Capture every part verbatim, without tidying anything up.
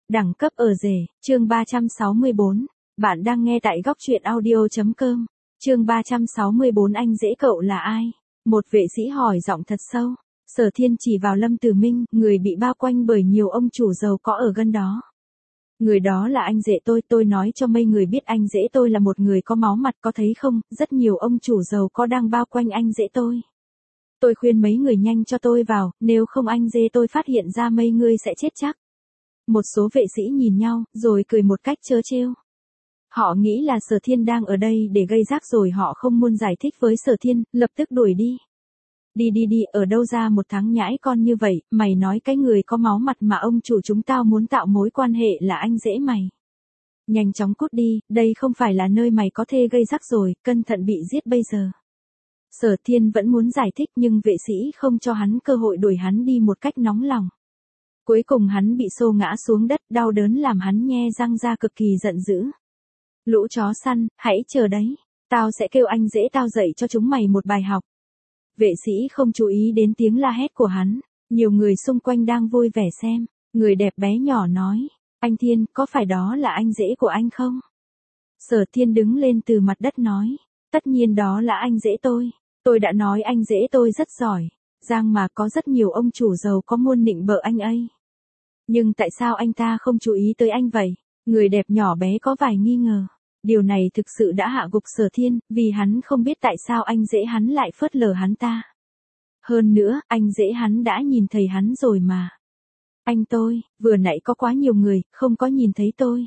Đẳng cấp ở rể, chương ba trăm sáu mươi bốn. Bạn đang nghe tại góc truyện audio chấm com. Chương ba trăm sáu mươi bốn anh rể cậu là ai? Một vệ sĩ hỏi giọng thật sâu. Sở Thiên chỉ vào Lâm Tử Minh, người bị bao quanh bởi nhiều ông chủ giàu có ở gần đó. Người đó là anh rể tôi, tôi nói cho mấy người biết anh rể tôi là một người có máu mặt, có thấy không, rất nhiều ông chủ giàu có đang bao quanh anh rể tôi. Tôi khuyên mấy người nhanh cho tôi vào, nếu không anh rể tôi phát hiện ra mấy người sẽ chết chắc. Một số vệ sĩ nhìn nhau, rồi cười một cách trớ trêu. Họ nghĩ là Sở Thiên đang ở đây để gây rắc rồi họ không muốn giải thích với Sở Thiên, lập tức đuổi đi. Đi đi đi, ở đâu ra một thằng nhãi con như vậy, mày nói cái người có máu mặt mà ông chủ chúng tao muốn tạo mối quan hệ là anh rể mày. Nhanh chóng cút đi, đây không phải là nơi mày có thể gây rắc rồi, cẩn thận bị giết bây giờ. Sở Thiên vẫn muốn giải thích nhưng vệ sĩ không cho hắn cơ hội đuổi hắn đi một cách nóng lòng. Cuối cùng hắn bị xô ngã xuống đất, đau đớn làm hắn nhe răng ra cực kỳ giận dữ. Lũ chó săn, hãy chờ đấy, tao sẽ kêu anh rể tao dạy cho chúng mày một bài học. Vệ sĩ không chú ý đến tiếng la hét của hắn, nhiều người xung quanh đang vui vẻ xem, người đẹp bé nhỏ nói, anh Thiên, có phải đó là anh rể của anh không? Sở Thiên đứng lên từ mặt đất nói, tất nhiên đó là anh rể tôi, tôi đã nói anh rể tôi rất giỏi, giang mà có rất nhiều ông chủ giàu có muốn nịnh bợ anh ấy. Nhưng tại sao anh ta không chú ý tới anh vậy? Người đẹp nhỏ bé có vài nghi ngờ. Điều này thực sự đã hạ gục Sở Thiên, vì hắn không biết tại sao anh rể hắn lại phớt lờ hắn ta. Hơn nữa, anh rể hắn đã nhìn thấy hắn rồi mà. Anh tôi, vừa nãy có quá nhiều người, không có nhìn thấy tôi.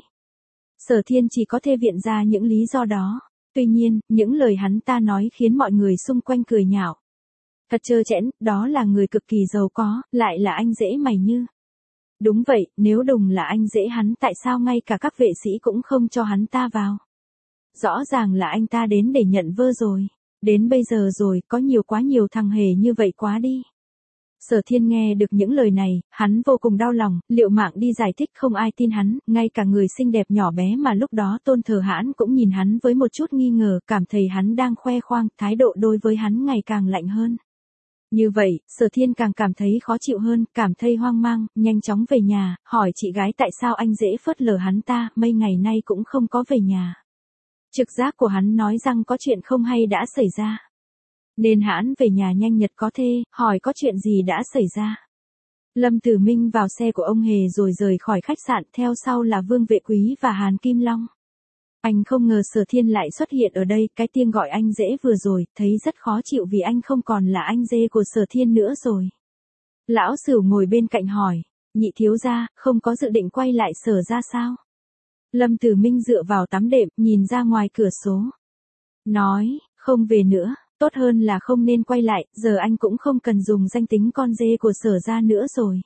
Sở Thiên chỉ có thể viện ra những lý do đó. Tuy nhiên, những lời hắn ta nói khiến mọi người xung quanh cười nhạo. Thật trơ trẽn, đó là người cực kỳ giàu có, lại là anh rể mày Như. Đúng vậy, nếu đùng là anh rể hắn tại sao ngay cả các vệ sĩ cũng không cho hắn ta vào. Rõ ràng là anh ta đến để nhận vơ rồi. Đến bây giờ rồi, có nhiều quá nhiều thằng hề như vậy quá đi. Sở Thiên nghe được những lời này, hắn vô cùng đau lòng, liệu mạng đi giải thích không ai tin hắn, ngay cả người xinh đẹp nhỏ bé mà lúc đó tôn thờ hắn cũng nhìn hắn với một chút nghi ngờ, cảm thấy hắn đang khoe khoang, thái độ đối với hắn ngày càng lạnh hơn. Như vậy, Sở Thiên càng cảm thấy khó chịu hơn, cảm thấy hoang mang, nhanh chóng về nhà, hỏi chị gái tại sao anh rể phớt lờ hắn ta, mấy ngày nay cũng không có về nhà. Trực giác của hắn nói rằng có chuyện không hay đã xảy ra. Nên hắn về nhà nhanh nhật có thê, hỏi có chuyện gì đã xảy ra. Lâm Tử Minh vào xe của ông Hề rồi rời khỏi khách sạn, theo sau là Vương Vệ Quý và Hàn Kim Long. Anh không ngờ Sở Thiên lại xuất hiện ở đây, cái tiếng gọi anh rể vừa rồi, thấy rất khó chịu vì anh không còn là anh rể của Sở Thiên nữa rồi. Lão Sửu ngồi bên cạnh hỏi, nhị thiếu gia, không có dự định quay lại Sở ra sao? Lâm Tử Minh dựa vào tắm đệm, nhìn ra ngoài cửa sổ. Nói, không về nữa, tốt hơn là không nên quay lại, giờ anh cũng không cần dùng danh tính con dê của Sở ra nữa rồi.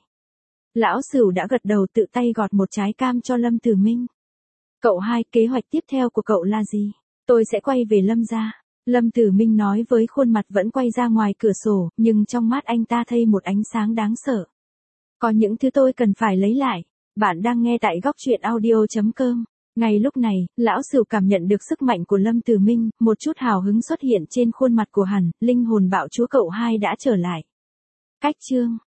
Lão Sửu đã gật đầu tự tay gọt một trái cam cho Lâm Tử Minh. Cậu hai, kế hoạch tiếp theo của cậu là gì? Tôi sẽ quay về Lâm gia. Lâm Tử Minh nói với khuôn mặt vẫn quay ra ngoài cửa sổ, nhưng trong mắt anh ta thấy một ánh sáng đáng sợ. Có những thứ tôi cần phải lấy lại. Bạn đang nghe tại góc truyện audio chấm com. Ngay lúc này, lão Sửu cảm nhận được sức mạnh của Lâm Tử Minh, một chút hào hứng xuất hiện trên khuôn mặt của hắn, linh hồn bạo chúa cậu hai đã trở lại. Cách chương